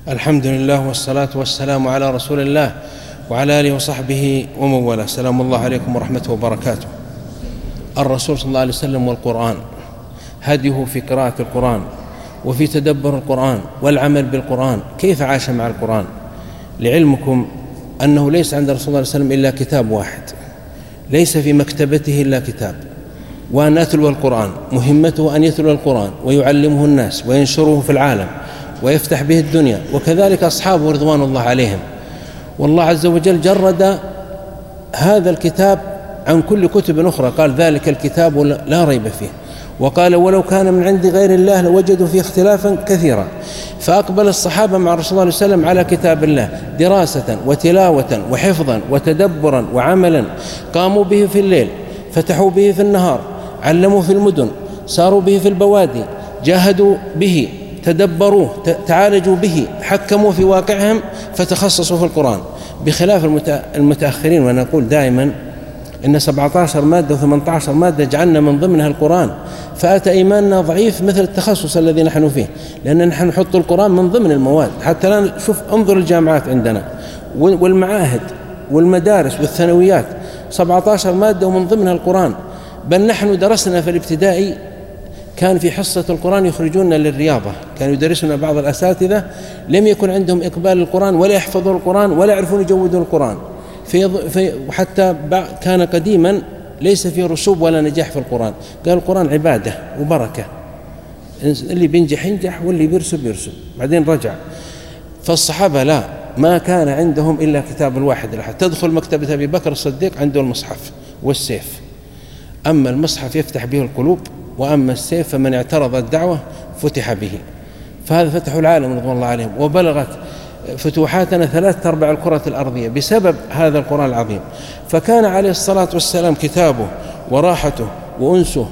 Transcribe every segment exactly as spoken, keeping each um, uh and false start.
الحمد لله والصلاة والسلام على رسول الله وعلى آله وصحبه ومن والاه. سلام الله عليكم ورحمته وبركاته. الرسول صلى الله عليه وسلم والقرآن، هديه في قراءة القرآن وفي تدبر القرآن والعمل بالقرآن. كيف عاش مع القرآن؟ لعلمكم أنه ليس عند رسول الله صلى الله عليه وسلم إلا كتاب واحد، ليس في مكتبته إلا كتاب، وأن يتلو القرآن. مهمته أن يتلو القرآن ويعلمه الناس وينشره في العالم ويفتح به الدنيا، وكذلك أصحابه رضوان الله عليهم. والله عز وجل جرد هذا الكتاب عن كل كتب أخرى، قال ذلك الكتاب لا ريب فيه، وقال ولو كان من عند غير الله لوجدوا فيه اختلافا كثيرا. فأقبل الصحابة مع رسول الله صلى الله عليه وسلم على كتاب الله دراسة وتلاوة وحفظا وتدبرا وعملا. قاموا به في الليل، فتحوا به في النهار، علموا في المدن، ساروا به في البوادي، جاهدوا به، تدبروه، تعالجوا به، حكموا في واقعهم، فتخصصوا في القرآن. بخلاف المتأخرين، وأنا أقول دائما إن سبعة عشر مادة وثمانية عشر مادة جعلنا من ضمنها القرآن، فأتى إيماننا ضعيف مثل التخصص الذي نحن فيه، لأن نحن نحط القرآن من ضمن المواد. حتى الآن شوف، انظر الجامعات عندنا والمعاهد والمدارس والثانويات، سبعة عشر مادة ومن ضمنها القرآن. بل نحن درسنا في الابتدائي كان في حصة القرآن يخرجوننا للرياضة، كانوا يدرسنا بعض الأساتذة لم يكن عندهم إقبال القرآن ولا يحفظوا القرآن ولا يعرفون يجودوا القرآن. في في وحتى كان قديما ليس في رسوب ولا نجاح في القرآن، قال القرآن عبادة وبركة، اللي بينجح ينجح واللي بيرسب يرسب. بعدين رجع. فالصحابة لا، ما كان عندهم إلا كتاب الواحد الأحد. تدخل مكتبة أبي بكر الصديق عنده المصحف والسيف، أما المصحف يفتح به القلوب، وأما السيف فمن اعترض الدعوة فتح به. فهذا فتحوا العالم رضوان الله عليهم، وبلغت فتوحاتنا ثلاثة أرباع الكرة الأرضية بسبب هذا القرآن العظيم. فكان عليه الصلاة والسلام كتابه وراحته وأنسه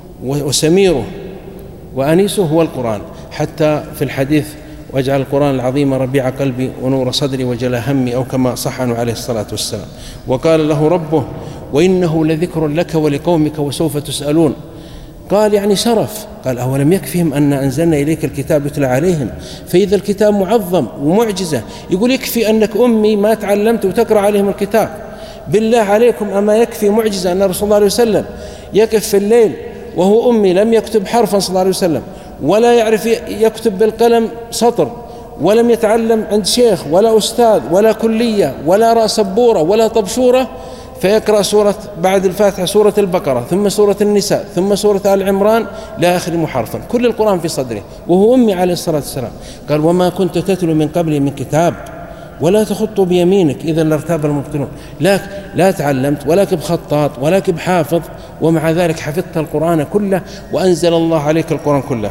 وسميره وأنيسه هو القرآن. حتى في الحديث واجعل القرآن العظيم ربيع قلبي ونور صدري وجلاء همي، أو كما صح عنه عليه الصلاة والسلام. وقال له ربه وإنه لذكر لك ولقومك وسوف تسألون. قال يعني شرف. قال أولم يكفهم أن أنزلنا إليك الكتاب يتلى عليهم؟ فإذا الكتاب معظم ومعجزة، يقول يكفي أنك أمي ما تعلمت وتقرأ عليهم الكتاب. بالله عليكم أما يكفي معجزة أن رسول الله عليه وسلم يقف في الليل وهو أمي لم يكتب حرفا صلى الله عليه وسلم، ولا يعرف يكتب بالقلم سطر، ولم يتعلم عند شيخ ولا أستاذ ولا كلية ولا رأس سبورة ولا طبشورة، فيقرأ سورة بعد الفاتحة سورة البقرة ثم سورة النساء ثم سورة آل عمران لا يخرم حرفا، كل القرآن في صدره وهو أمي عليه الصلاة والسلام. قال وما كنت تتلو من قبل من كتاب ولا تخط بيمينك إذا لارتاب المبطلون. لا لا تعلمت ولا بخطاط ولا بحافظ، ومع ذلك حفظت القرآن كله وأنزل الله عليك القرآن كله.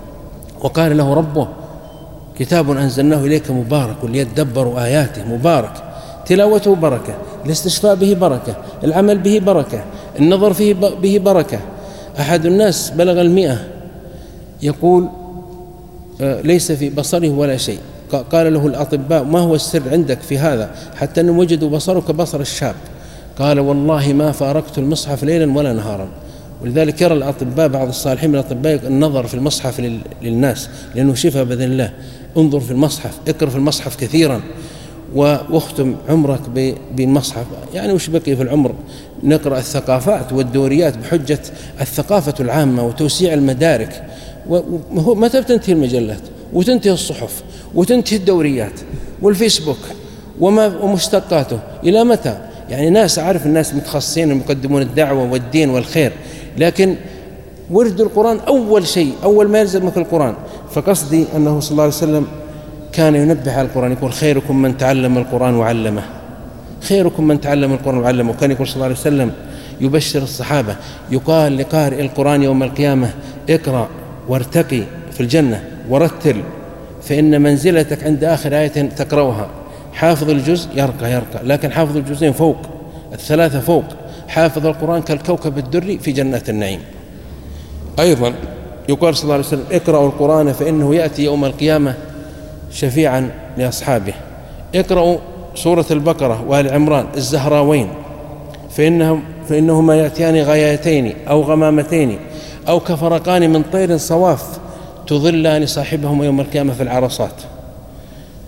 وقال له ربه كتاب أنزلناه إليك مبارك ليدبروا آياته. مبارك، تلاوته بركة، الاستشفاء به بركة، العمل به بركة، النظر فيه به بركة. أحد الناس بلغ المئة يقول ليس في بصره ولا شيء. قال له الأطباء ما هو السر عندك في هذا حتى أنهم وجدوا بصره كبصر الشاب؟ قال والله ما فارقت المصحف ليلا ولا نهارا. ولذلك يرى الأطباء بعض الصالحين من الأطباء النظر في المصحف للناس لأنه شفاء بإذن الله. انظر في المصحف، اقرأ في المصحف كثيرا، واختم عمرك بالمصحف. يعني وش بقي في العمر؟ نقرأ الثقافات والدوريات بحجة الثقافة العامة وتوسيع المدارك. ومتى بتنتهي المجلات وتنتهي الصحف وتنتهي الدوريات والفيسبوك وما ومشتقاته؟ إلى متى؟ يعني ناس أعرف الناس متخصصين يقدمون الدعوة والدين والخير، لكن ورد القرآن أول شيء، أول ما يلزمك القرآن. فقصدي أنه صلى الله عليه وسلم كان ينبه على القرآن، يقول خيركم من تعلم القرآن وعلمه، خيركم من تعلم القرآن وعلمه. وكان يقول صلى الله عليه وسلم يبشر الصحابة، يقال لقارئ القرآن يوم القيامة اقرأ وارتقي في الجنة ورتل، فإن منزلتك عند آخر آية تقرأها. حافظ الجزء يرقى يرقى، لكن حافظ الجزئين فوق، الثلاثة فوق. حافظ القرآن كالكوكب الدري في جنات النعيم. أيضا يقال صلى الله عليه وسلم اقرأوا القرآن فإنه يأتي يوم القيامة شفيعا لأصحابه. اقرأوا سورة البقرة وآل عمران الزهراوين فإنهم فإنهما يأتيان غايتين أو غمامتين أو كفرقان من طير صواف تظلان صاحبهم يوم القيامة في العرصات.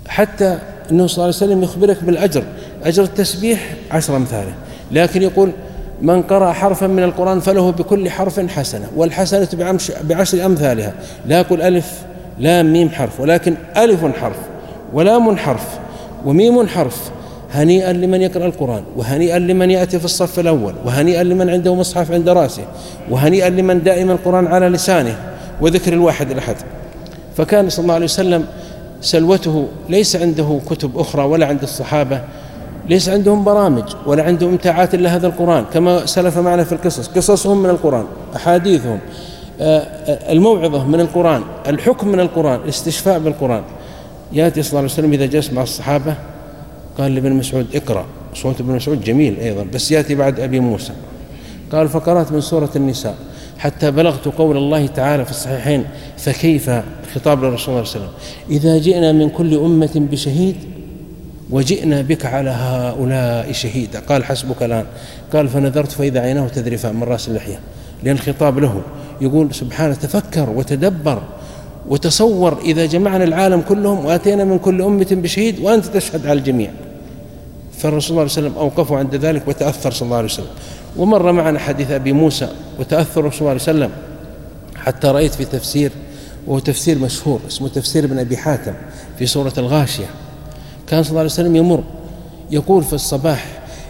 حتى أنه صلى الله عليه وسلم يخبرك بالأجر، أجر التسبيح عشر أمثاله، لكن يقول من قرأ حرفا من القرآن فله بكل حرف حسنة، والحسنة بعشر أمثالها. لا يقول ألف لام ميم حرف، ولكن ألف حرف ولام حرف وميم حرف. هنيئا لمن يقرأ القرآن، وهنيئا لمن يأتي في الصف الأول، وهنيئا لمن عنده مصحف عند رأسه، وهنيئا لمن دائما القرآن على لسانه وذكر الواحد الأحد. فكان صلى الله عليه وسلم سلوته ليس عنده كتب أخرى ولا عند الصحابة، ليس عندهم برامج ولا عندهم امتاعات إلا هذا القرآن، كما سلف معنا في القصص. قصصهم من القرآن، أحاديثهم، الموعظة من القرآن، الحكم من القرآن، الاستشفاء بالقرآن. يأتي صلى الله عليه وسلم إذا جلس مع الصحابة قال لابن مسعود اقرأ، صوت ابن مسعود جميل أيضا بس يأتي بعد أبي موسى. قال فقرأت من سورة النساء حتى بلغت قول الله تعالى في الصحيحين فكيف، خطاب للرسول صلى الله عليه وسلم، إذا جئنا من كل أمة بشهيد وجئنا بك على هؤلاء شهيدا. قال حسبك الآن. قال فنظرت فإذا عيناه تذرفان من رأس اللحية، لأن الخطاب له. يقول سبحانه تفكر وتدبر وتصور إذا جمعنا العالم كلهم وأتينا من كل أمة بشهيد وأنت تشهد على الجميع. فالرسول صلى الله عليه وسلم أوقفه عند ذلك وتأثر صلى الله عليه وسلم. ومر معنا حديث أبي موسى وتأثر الرسول صلى الله عليه وسلم، حتى رأيت في تفسير، وهو تفسير مشهور اسمه تفسير ابن أبي حاتم في سورة الغاشية، كان صلى الله عليه وسلم يمر يقول في الصباح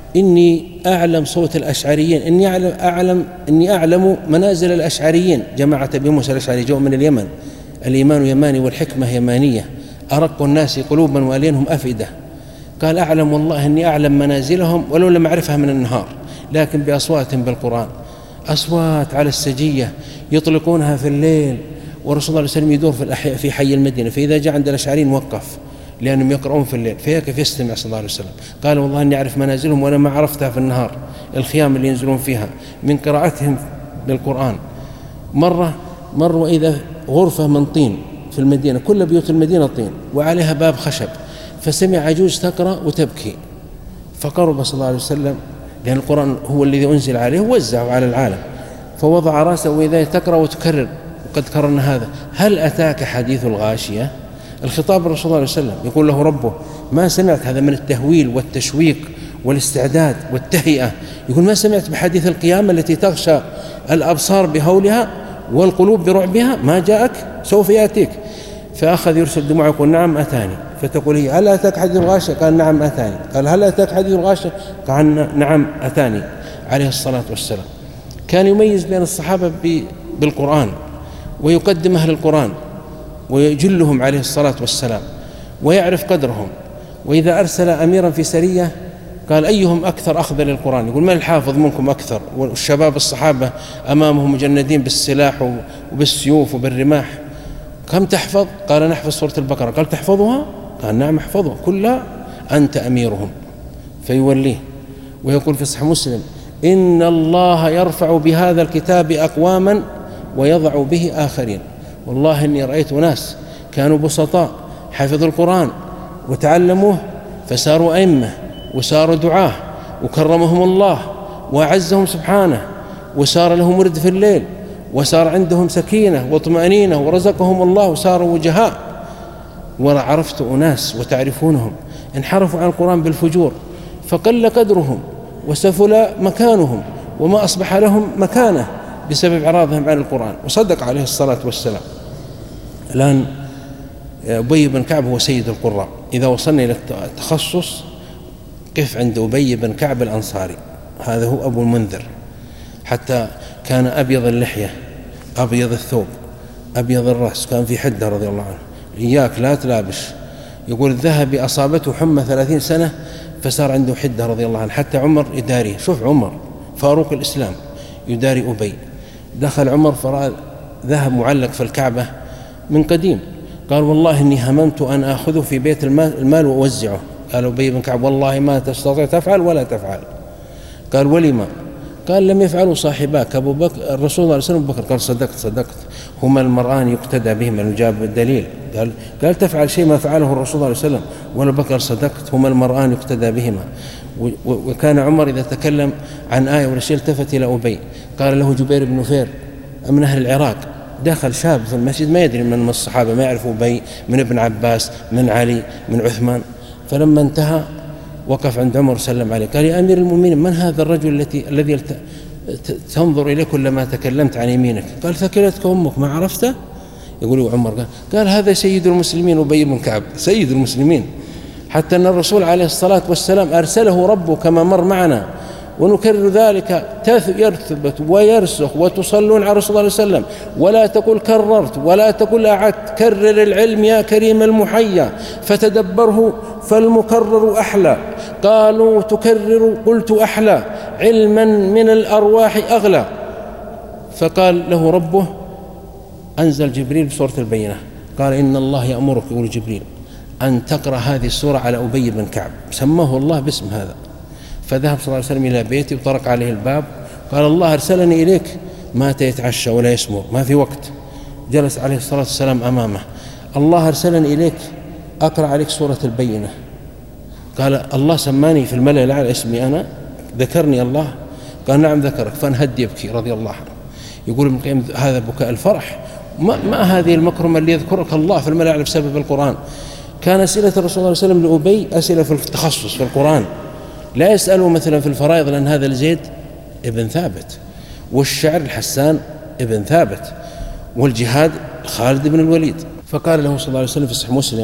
إني أعلم صوت الأشعريين، إني أعلم, أعلم إني أعلم منازل الأشعريين. جماعة أبي موسى الأشعري جو من اليمن، الإيمان يماني والحكمة يمانية، أرق الناس قلوبا وألينهم أفئدة. قال أعلم والله إني أعلم منازلهم ولو لم أعرفها من النهار، لكن بأصوات بالقرآن، أصوات على السجية يطلقونها في الليل، ورسول الله صلى الله عليه وسلم يدور في الأحياء في حي المدينة، فإذا جاء عند الأشعريين وقف لأنهم يقرؤون في الليل، فيكف يستمع صلى الله عليه وسلم. قال والله إني أعرف منازلهم وأنا ما عرفتها في النهار، الخيام اللي ينزلون فيها من قراءتهم للقرآن. مرة مر وإذا غرفة من طين في المدينة، كل بيوت المدينة طين وعليها باب خشب، فسمع عجوز تقرأ وتبكي، فقرب صلى الله عليه وسلم، لأن القرآن هو الذي أنزل عليه ووزعه على العالم، فوضع رأسه وإذا تقرأ وتكرر، وقد كررنا هذا، هل أتاك حديث الغاشية؟ الخطاب الرسول صلى الله عليه وسلم يقول له ربه ما سمعت، هذا من التهويل والتشويق والاستعداد والتهيئة، يقول ما سمعت بحديث القيامة التي تغشى الأبصار بهولها والقلوب برعبها، ما جاءك سوف يأتيك. فأخذ يرسل دموعه يقول نعم أتاني، فتقول هي هل أتاك حديث الغاشية؟ قال نعم أتاني. قال هل أتاك حديث الغاشية؟ قال نعم أتاني عليه الصلاة والسلام. كان يميز بين الصحابة بالقرآن، ويقدم أهل القرآن ويجلهم عليه الصلاة والسلام ويعرف قدرهم. وإذا أرسل أميرا في سرية قال أيهم أكثر أخذا للقرآن؟ يقول من الحافظ منكم أكثر؟ والشباب الصحابة أمامهم مجندين بالسلاح وبالسيوف وبالرماح، كم تحفظ؟ قال نحفظ سورة البقرة. قال تحفظها؟ قال نعم أحفظها كلها. أنت أميرهم. فيوليه ويقول في صحيح مسلم إن الله يرفع بهذا الكتاب أقواما ويضع به آخرين. والله إني رأيت ناس كانوا بسطاء حفظوا القرآن وتعلموه فساروا أئمة وساروا دعاه وكرمهم الله وأعزهم سبحانه، وسار لهم ورد في الليل، وسار عندهم سكينة وطمأنينة، ورزقهم الله وساروا وجهاء. وعرفت أناس وتعرفونهم انحرفوا عن القرآن بالفجور، فقل قدرهم وسفل مكانهم وما أصبح لهم مكانة بسبب إعراضهم عن القرآن. وصدق عليه الصلاة والسلام. الآن أبي بن كعب هو سيد القراء. إذا وصلنا إلى التخصص قف عند أبي بن كعب الأنصاري، هذا هو أبو المنذر، حتى كان أبيض اللحية أبيض الثوب أبيض الرأس، كان في حدة رضي الله عنه. إياك لا تلابش. يقول الذهبي أصابته حمى ثلاثين سنة فصار عنده حدة رضي الله عنه، حتى عمر يداريه. شوف عمر فاروق الإسلام يداري أبي. دخل عمر فرأى ذهب معلق في الكعبة من قديم، قال والله إني هممت أن أخذه في بيت المال, المال وأوزعه. قال أبي بن كعب والله ما تستطيع تفعل ولا تفعل. قال ولما؟ قال لم يفعلوا صاحباك أبو بكر الرسول صلى الله عليه وسلم بكر. قال صدقت صدقت هما المرآن يقتدى بهما، نجاب الدليل. قال قال تفعل شيء ما فعله الرسول صلى الله عليه وسلم، ولا بكر صدقت هما المرآن يقتدى بهما. وكان عمر إذا تكلم عن آية ولا شيء التفت إلى أبي، قال له جبير بن نفير من أهل العراق دخل شاب في المسجد ما يدري من الصحابة، ما يعرف أبي من ابن عباس من علي من عثمان. فلما انتهى وقف عند عمر وسلم عليه، قال يا أمير المؤمنين من هذا الرجل التي الذي تنظر إليه كلما تكلمت عن يمينك؟ قال ثكلتك أمك ما عرفته؟ يقول عمر قال, قال هذا سيد المسلمين أبي بن كعب، سيد المسلمين، حتى أن الرسول عليه الصلاة والسلام أرسله ربه كما مر معنا، ونكرر ذلك يثبت ويرسخ وتصلون على رسول الله صلى الله عليه وسلم، ولا تقول كررت ولا تقول أعدت، كرر العلم يا كريم المحيا فتدبره فالمكرر أحلى. قالوا تكرر قلت أحلى، علما من الأرواح أغلى. فقال له ربه أنزل جبريل بسورة البينة، قال إن الله يأمرك، يقول جبريل، أن تقرأ هذه السورة على أبي بن كعب، سماه الله باسم هذا. فذهب صلى الله عليه وسلم إلى بيته وطرق عليه الباب، قال الله أرسلني إليك، مات يتعشى ولا يسمر، ما في وقت. جلس عليه الصلاة والسلام أمامه، الله أرسلني إليك أقرأ عليك سورة البينة. قال الله سماني في الملأ الأعلى اسمي أنا، ذكرني الله؟ قال نعم ذكرك. فانهد يبكي رضي الله عنه. يقول ابن القيم هذا بكاء الفرح، ما, ما هذه المكرمة اللي يذكرك الله في الملأ الأعلى بسبب القرآن. كان أسئلة الرسول صلى الله عليه وسلم لأبي أسئلة في التخصص في القرآن، لا يسأله مثلا في الفرائض لأن هذا لزيد ابن ثابت، والشعر الحسان ابن ثابت، والجهاد خالد بن الوليد. فقال له صلى الله عليه وسلم في صحيح مسلم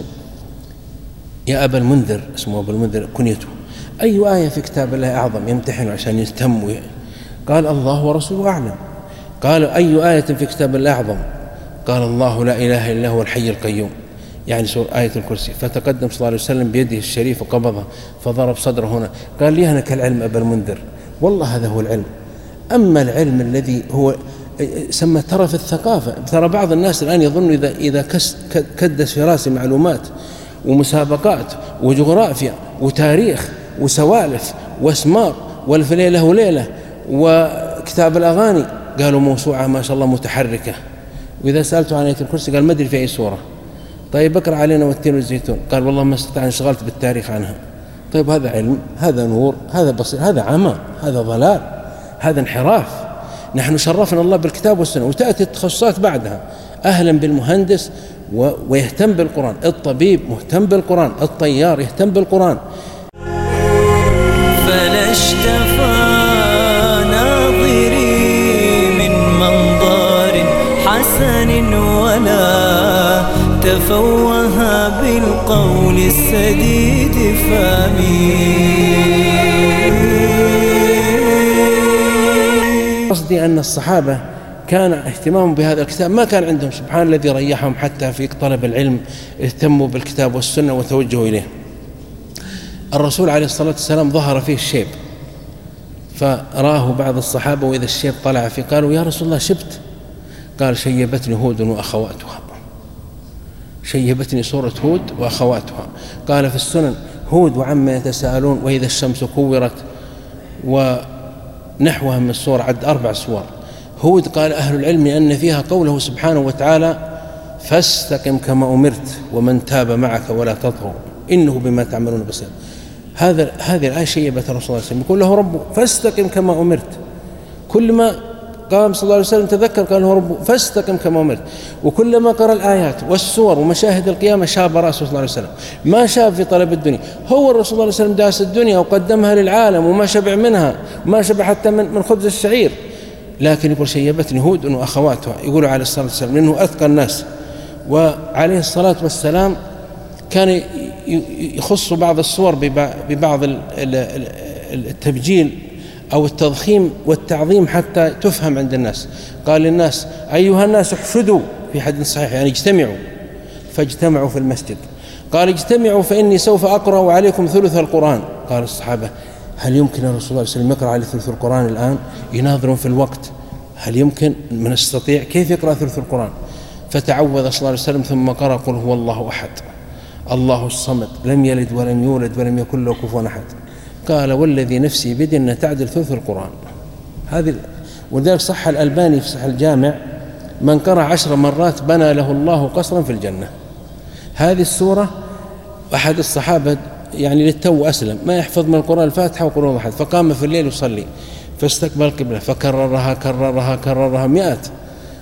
يا أبا المنذر، اسمه أبا المنذر كنيته، أي آية في كتاب الله أعظم؟ يمتحن عشان يهتم. قال الله ورسوله أعلم. قال أي آية في كتاب الله أعظم؟ قال الله لا إله إلا هو الحي القيوم، يعني سورة آية الكرسي. فتقدم صلى الله عليه وسلم بيده الشريف وقبضها فضرب صدره هنا، قال لي هناك العلم أبا المنذر، والله هذا هو العلم. أما العلم الذي هو سمى ترى في الثقافة، ترى بعض الناس الآن يظن إذا, إذا كدس في راسي معلومات ومسابقات وجغرافيا وتاريخ وسوالف واسمار والف ليلة وليلة وكتاب الأغاني، قالوا موسوعة ما شاء الله متحركة. وإذا سألته عن آية الكرسي قال ما أدري في أي سورة. طيب اقرأ علينا والتين والزيتون، قال والله ما استطاع انشغلت بالتاريخ عنها. طيب هذا علم، هذا نور، هذا بصير، هذا عمى، هذا ضلال، هذا انحراف. نحن شرفنا الله بالكتاب والسنة، وتأتي التخصصات بعدها. أهلا بالمهندس ويهتم بالقرآن، الطبيب مهتم بالقرآن، الطيار يهتم بالقرآن. فلا اشتفى ناظري من منظر حسن ولا تفوه بالقول السديد فامي. قصدي أن الصحابة كان اهتمامهم بهذا الكتاب ما كان عندهم، سبحان الذي ريحهم حتى في طلب العلم اهتموا بالكتاب والسنة وتوجهوا إليه. الرسول عليه الصلاة والسلام ظهر فيه الشيب، فراه بعض الصحابة وإذا الشيب طلع فيه قالوا يا رسول الله شبت؟ قال شيبتني هود وأخواتها، شيبتني سورة هود وأخواتها. قال في السنن هود وعما يتساءلون وإذا الشمس كورت ونحوها من السور، عد أربع سور. هود قال أهل العلم أن فيها قوله سبحانه وتعالى فاستقم كما أمرت ومن تاب معك ولا تطغوا إنه بما تعملون بصير. هذا هذه الآية شيبت الرسول صلى الله عليه وسلم، يقول له ربه فاستقم كما أمرت. كل ما قام صلى الله عليه وسلم تذكر قال له ربه فاستقم كما أمرت. وكلما قرأ الآيات والسور ومشاهد القيامة شاب رأسه صلى الله عليه وسلم، ما شاب في طلب الدنيا. هو الرسول صلى الله عليه وسلم داس الدنيا وقدمها للعالم وما شبع منها، ما شبع حتى من, من خبز الشعير، لكن يقول شيبتني هود وأخواتها. يقول عليه الصلاة والسلام لأنه أتقى الناس. وعليه الصلاة والسلام كان يخص بعض الصور ببعض التبجيل أو التضخيم والتعظيم حتى تفهم عند الناس. قال للناس أيها الناس احشدوا، في حديث صحيح يعني اجتمعوا، فاجتمعوا في المسجد. قال اجتمعوا فإني سوف أقرأ عليكم ثلث القرآن. قال الصحابة هل يمكن الرسول صلى الله عليه وسلم يقرأ على ثلث القرآن الآن؟ يناظرون في الوقت، هل يمكن من نستطيع كيف يقرأ ثلث القرآن؟ فتعوذ صلى الله عليه وسلم ثم قرأ قل هو الله أحد الله الصمد لم يلد ولم يولد ولم يكن له كفوا أحد. قال والذي نفسي بيده أن تعدل ثلث القرآن. هذه ولذلك صح الألباني في صحيح الجامع من قرأ عشر مرات بنى له الله قصرا في الجنة. هذه السورة أحد الصحابة يعني للتو أسلم ما يحفظ من القرآن الفاتحة وقل هو أحد، فقام في الليل يصلي فاستقبل القبلة فكررها كررها كررها مئات.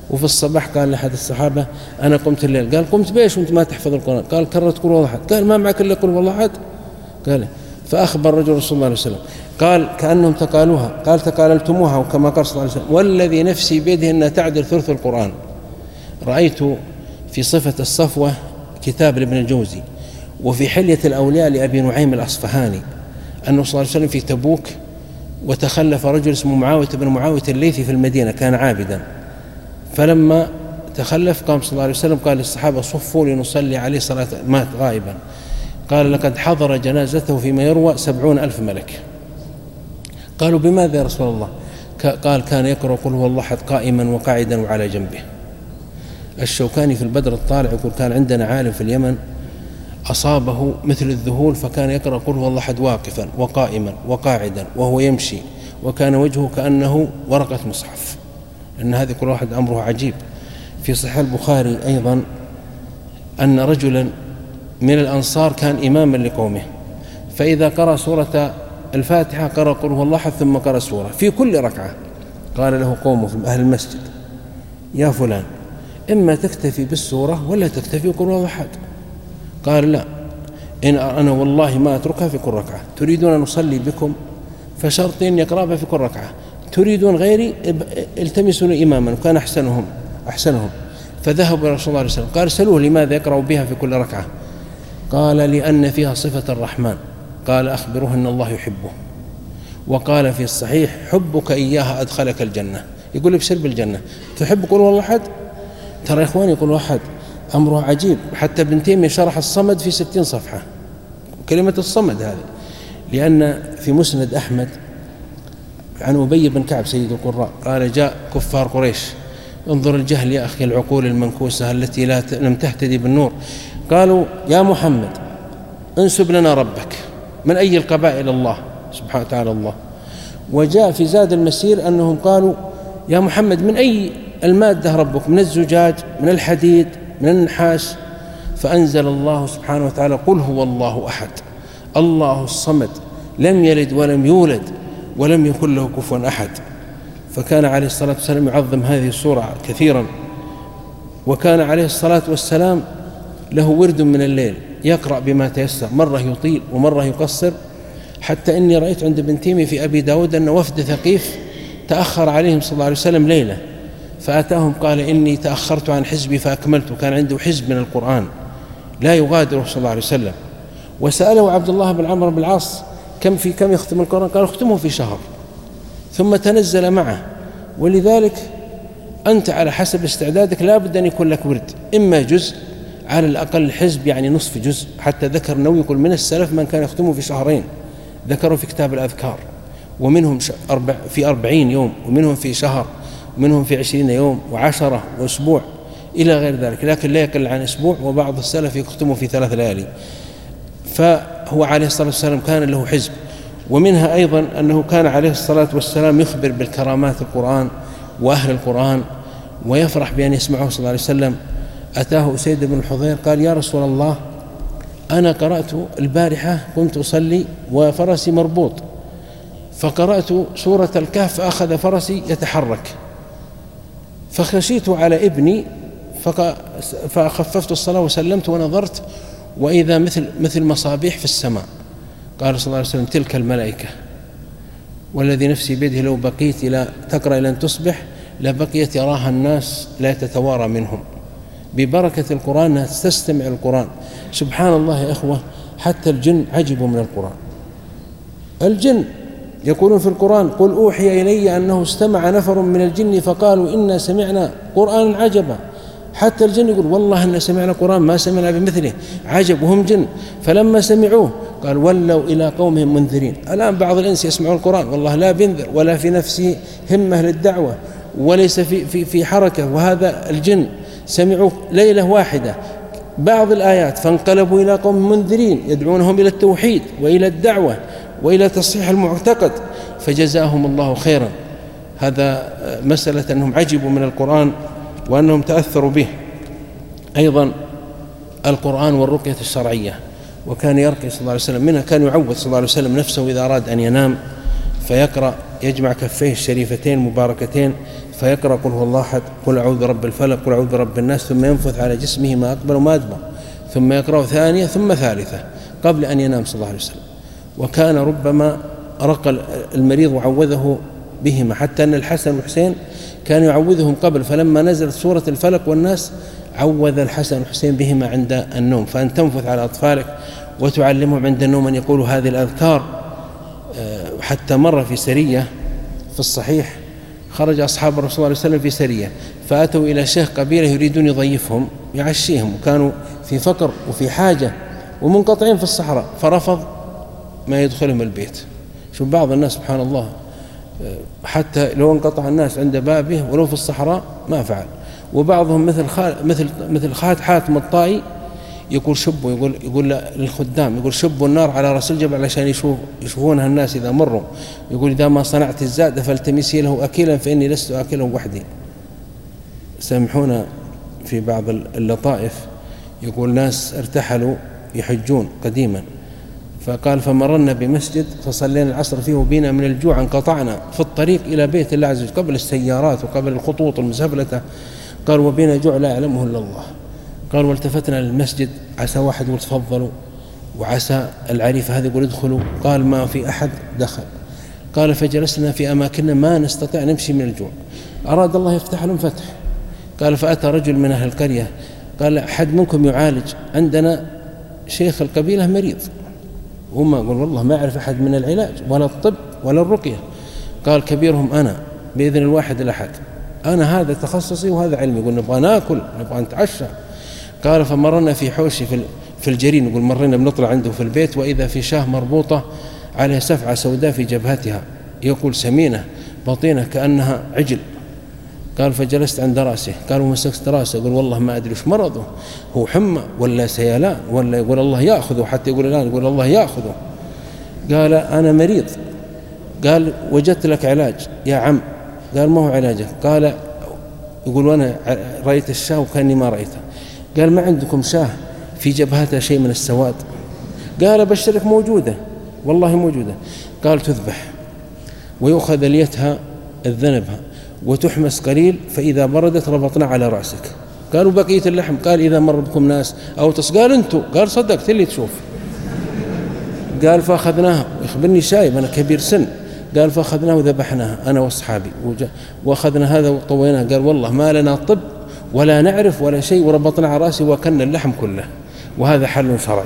وفي الصباح قال لأحد الصحابة أنا قمت الليل. قال قمت بيش وأنت ما تحفظ القرآن؟ قال كررت قل والله أحد. قال ما معك إلا قل والله أحد؟ قال فأخبر رجل رسول الله صلى الله عليه وسلم قال كأنهم تقالوها، قال تقاللتموها، وكما قال صلى الله عليه وسلم والذي نفسي بيده أنها تعدل ثلث القرآن. رأيت في صفة الصفوة كتاب لابن الجوزي، وفي حلية الأولياء لأبي نعيم الأصفهاني، أنه صلى الله عليه وسلم في تبوك وتخلف رجل اسمه معاوية بن معاوية الليثي في المدينة، كان عابدا، فلما تخلف قام صلى الله عليه وسلم قال للصحابة صفوا لنصلي عليه صلاة، مات غائبا. قال لقد حضر جنازته فيما يروى سبعون ألف ملك. قالوا بماذا يا رسول الله؟ قال كان يقرأ قل هو الله أحد قائما وقاعدا وعلى جنبه. الشوكاني في البدر الطالع يقول كان عندنا عالم في اليمن أصابه مثل الذهول، فكان يقرأ قل هو الله أحد واقفا وقائما وقاعدا وهو يمشي، وكان وجهه كأنه ورقة مصحف، أن هذه كل واحد أمره عجيب. في صحيح البخاري أيضا أن رجلا من الأنصار كان إماما لقومه، فإذا قرأ سورة الفاتحة قرأ قل هو الله أحد ثم قرأ سورة في كل ركعة. قال له قومه في أهل المسجد يا فلان إما تكتفي بالسورة ولا تكتفي قل هو الله أحد. قال لا، إن أنا والله ما أتركها في كل ركعة، تريدون أن نصلي بكم فشرطين يقرأها في كل ركعة، تريدون غيري التمسوا إماما، وكان أحسنهم أحسنهم. فذهبوا إلى رسول الله عليه وسلم قال سألوه لماذا يقرأ بها في كل ركعة؟ قال لأن فيها صفة الرحمن. قال أخبروه أن الله يحبه. وقال في الصحيح حبك إياها أدخلك الجنة، يقول ابشر بالجنة. تحب قل والله أحد؟ ترى يا إخواني قل أحد أمره عجيب، حتى ابن تيمية شرح الصمد في ستين صفحة، كلمة الصمد هذه، لأن في مسند أحمد عن أبي بن كعب سيد القراء قال جاء كفار قريش، انظر الجهل يا أخي، العقول المنكوسة التي لا لم تهتدي بالنور، قالوا يا محمد انسب لنا ربك، من أي القبائل الله سبحانه وتعالى الله. وجاء في زاد المسير أنهم قالوا يا محمد من أي المادة ربك، من الزجاج، من الحديد، من النحاس. فأنزل الله سبحانه وتعالى قل هو الله أحد الله الصمد لم يلد ولم يولد ولم يكن له كفوا أحد. فكان عليه الصلاة والسلام يعظم هذه السورة كثيرا، وكان عليه الصلاة والسلام له ورد من الليل يقرأ بما تيسر، مرة يطيل ومرة يقصر، حتى إني رأيت عند ابن تيمية في أبي داود أن وفد ثقيف تأخر عليهم صلى الله عليه وسلم ليلة، فأتاهم قال إني تأخرت عن حزبي فأكملت، كان عنده حزب من القرآن لا يغادره صلى الله عليه وسلم. وسأله عبد الله بن عمرو بن العاص كم في كم يختم القرآن؟ قال اختمه في شهر، ثم تنزل معه. ولذلك أنت على حسب استعدادك لا بد أن يكون لك ورد، إما جزء على الأقل حزب يعني نصف جزء، حتى ذكر النووي يقول من السلف من كان يختمه في شهرين، ذكروا في كتاب الأذكار، ومنهم في أربعين يوم، ومنهم في شهر، ومنهم في عشرين يوم وعشرة وأسبوع إلى غير ذلك، لكن لا يقل عن أسبوع، وبعض السلف يختمه في ثلاث ليالي. فهو عليه الصلاة والسلام كان له حزب. ومنها أيضا أنه كان عليه الصلاة والسلام يخبر بالكرامات القرآن وأهل القرآن، ويفرح بأن يسمعه صلى الله عليه وسلم. أتاه أسيد بن الحضير قال يا رسول الله أنا قرأت البارحة كنت أصلي وفرسي مربوط، فقرأت سورة الكهف فأخذ فرسي يتحرك، فخشيت على ابني فخففت الصلاة وسلمت ونظرت وإذا مثل مثل مصابيح في السماء. قال صلى الله عليه وسلم تلك الملائكة والذي نفسي بيده لو بقيت إلى تقرأ إلى أن تصبح لبقيت يراها الناس لا تتوارى منهم، ببركة القرآن تستمع القرآن. سبحان الله يا إخوة، حتى الجن عجبوا من القرآن. الجن يقولون في القرآن قل أوحي إلي أنه استمع نفر من الجن فقالوا إنا سمعنا قرآن عجبا. حتى الجن يقول والله إن سمعنا قرآن ما سمعنا بمثله، عجب، وهم جن. فلما سمعوه قال ولوا إلى قومهم منذرين. الآن بعض الإنس يسمعون القرآن والله لا بينذر ولا في نفسه همة للدعوة وليس في, في, في حركة، وهذا الجن سمعوا ليلة واحدة بعض الآيات فانقلبوا إلى قوم منذرين يدعونهم إلى التوحيد وإلى الدعوة وإلى تصحيح المعتقد، فجزاهم الله خيرا. هذا مسألة أنهم عجبوا من القرآن وأنهم تأثروا به. أيضا القرآن والرقية الشرعية، وكان يرقي صلى الله عليه وسلم منها، كان يعود صلى الله عليه وسلم نفسه إذا أراد أن ينام فيقرأ يجمع كفيه الشريفتين مباركتين فيقرأ قل هو الله أحد، قل أعوذ برب الفلق، قل أعوذ برب الناس، ثم ينفث على جسمه ما أقبل وما أدبر، ثم يقرأ ثانية ثم ثالثة قبل أن ينام صلى الله عليه وسلم. وكان ربما رقى المريض وعوذه بهما، حتى أن الحسن والحسين كان يعوذهم قبل، فلما نزلت سورة الفلق والناس عوذ الحسن والحسين بهما عند النوم. فأن تنفث على أطفالك وتعلمهم عند النوم أن يقولوا هذه الأذكار. حتى مر في سرية في الصحيح، خرج أصحاب الرسول صلى الله عليه وسلم في سرية، فأتوا إلى شيخ قبيلة يريدون يضيفهم يعشيهم، وكانوا في فقر وفي حاجة ومنقطعين في الصحراء، فرفض ما يدخلهم البيت. شوف بعض الناس سبحان الله حتى لو انقطع الناس عند بابه ولو في الصحراء ما فعل. وبعضهم مثل مثل مثل خالد حاتم الطائي يقول شبوا، يقول يقول للخدام، يقول شبوا النار على راس الجبل عشان يشوف يشوفونها الناس إذا مروا. يقول إذا ما صنعت الزاد فالتمسي له أكلا فإني لست أكله وحدي. سامحونا في بعض اللطائف، يقول ناس ارتحلوا يحجون قديما، فقال فمرنا بمسجد فصلينا العصر فيه وبينا من الجوع انقطعنا في الطريق إلى بيت الله عز وجل قبل السيارات وقبل الخطوط المزفلتة. قال وبينا جوع لا يعلمه إلا الله. قال والتفتنا للمسجد، عسى واحد يقول تفضلوا، وعسى العريفة هذه يقول ادخلوا، قال ما في أحد دخل. قال فجلسنا في أماكننا ما نستطيع نمشي من الجوع، أراد الله يفتح لهم فتح. قال فأتى رجل من أهل القرية قال أحد منكم يعالج، عندنا شيخ القبيلة مريض. وما قال والله ما أعرف أحد من العلاج ولا الطب ولا الرقية. قال كبيرهم أنا بإذن الواحد الأحد، أنا هذا تخصصي وهذا علمي. يقول نبغى ناكل نبغى نتعشى. قال فمرنا في حوشي في الجرين، يقول مرينا بنطلع عنده في البيت وإذا في شاه مربوطة عليها سفعة سوداء في جبهتها، يقول سمينة بطينة كأنها عجل. قال فجلست عند رأسه. قال ومسكت رأسه، يقول والله ما أدري وش مرضه، هو حمى ولا سيلان ولا يقول الله يأخذه، حتى يقول الآن يقول الله يأخذه. قال أنا مريض. قال وجدت لك علاج يا عم. قال ما هو علاجه؟ قال يقول وأنا رأيت الشاه وكأني ما رأيته. قال ما عندكم شاه في جبهتها شيء من السواد؟ قال بشرك موجودة والله موجودة. قال تذبح ويؤخذ ليتها الذنبها وتحمس قليل، فإذا بردت ربطنا على رأسك. قالوا بقية اللحم؟ قال إذا مر بكم ناس أو تص. قال أنتوا؟ قال صدقت اللي تشوف. قال فأخذناها، يخبرني شايب أنا كبير سن. قال فأخذناها وذبحناها أنا وأصحابي وأخذنا هذا وطويناه. قال والله ما لنا طب ولا نعرف ولا شيء، وربطنا على رأسي وكلنا اللحم كله، وهذا حل شرعي.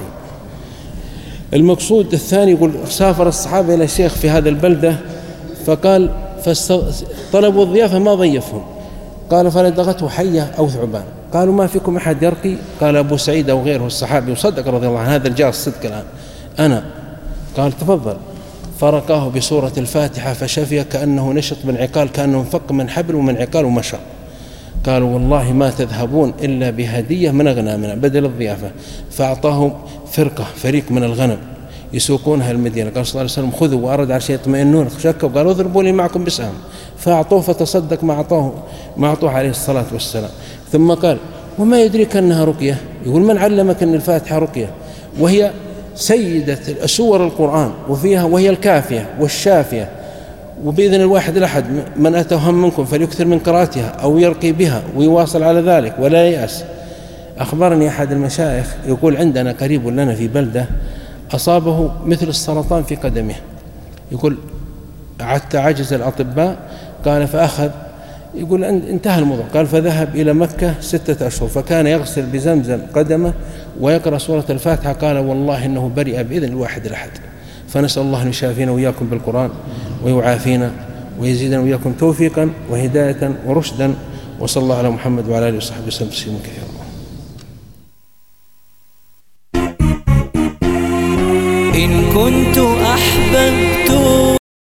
المقصود الثاني يقول سافر الصحابة إلى شيخ في هذا البلدة، فقال فطلبوا الضيافة ما ضيفهم. قال فلدغته حية أو ثعبان. قالوا ما فيكم أحد يرقي؟ قال أبو سعيد أو غيره الصحابي، وصدق رضي الله عنه، هذا الجار الصدق الآن أنا. قال تفضل. فرقاه بسورة الفاتحة فشفي كأنه نشط من عقال، كأنه انفك من حبل ومن عقال ومشى. قالوا والله ما تذهبون إلا بهدية من أغنامنا بدل الضيافة. فأعطاهم فرقة فريق من الغنم يسوقونها المدينة. قال صلى الله عليه وسلم خذوا، وأرد عشان يطمئنون شكوا، قالوا اضربوا لي معكم بسهم، فأعطوه فتصدق ما أعطوه ما أعطوه عليه الصلاة والسلام. ثم قال وما يدريك أنها رقية؟ يقول من علمك أن الفاتحة رقية؟ وهي سيدة سور القرآن، وفيها وهي الكافية والشافية، وبإذن الواحد الأحد من أتى هم منكم فليكثر من قراءتها أو يرقي بها ويواصل على ذلك ولا يأس. أخبرني أحد المشايخ يقول عندنا قريب لنا في بلدة أصابه مثل السرطان في قدمه، يقول حتى عجز الأطباء. قال فأخذ، يقول انتهى الموضوع. قال فذهب إلى مكة ستة أشهر، فكان يغسل بزمزم قدمه ويقرأ سورة الفاتحة. قال والله إنه برئ بإذن الواحد الأحد. فنسأل الله أن يشافينا وإياكم بالقرآن ويعافينا ويزيدنا وإياكم توفيقا وهداية ورشدا، وصلى الله على محمد وعلى آله وصحبه وسلم تسليما كثيرا. إن كنت أحببت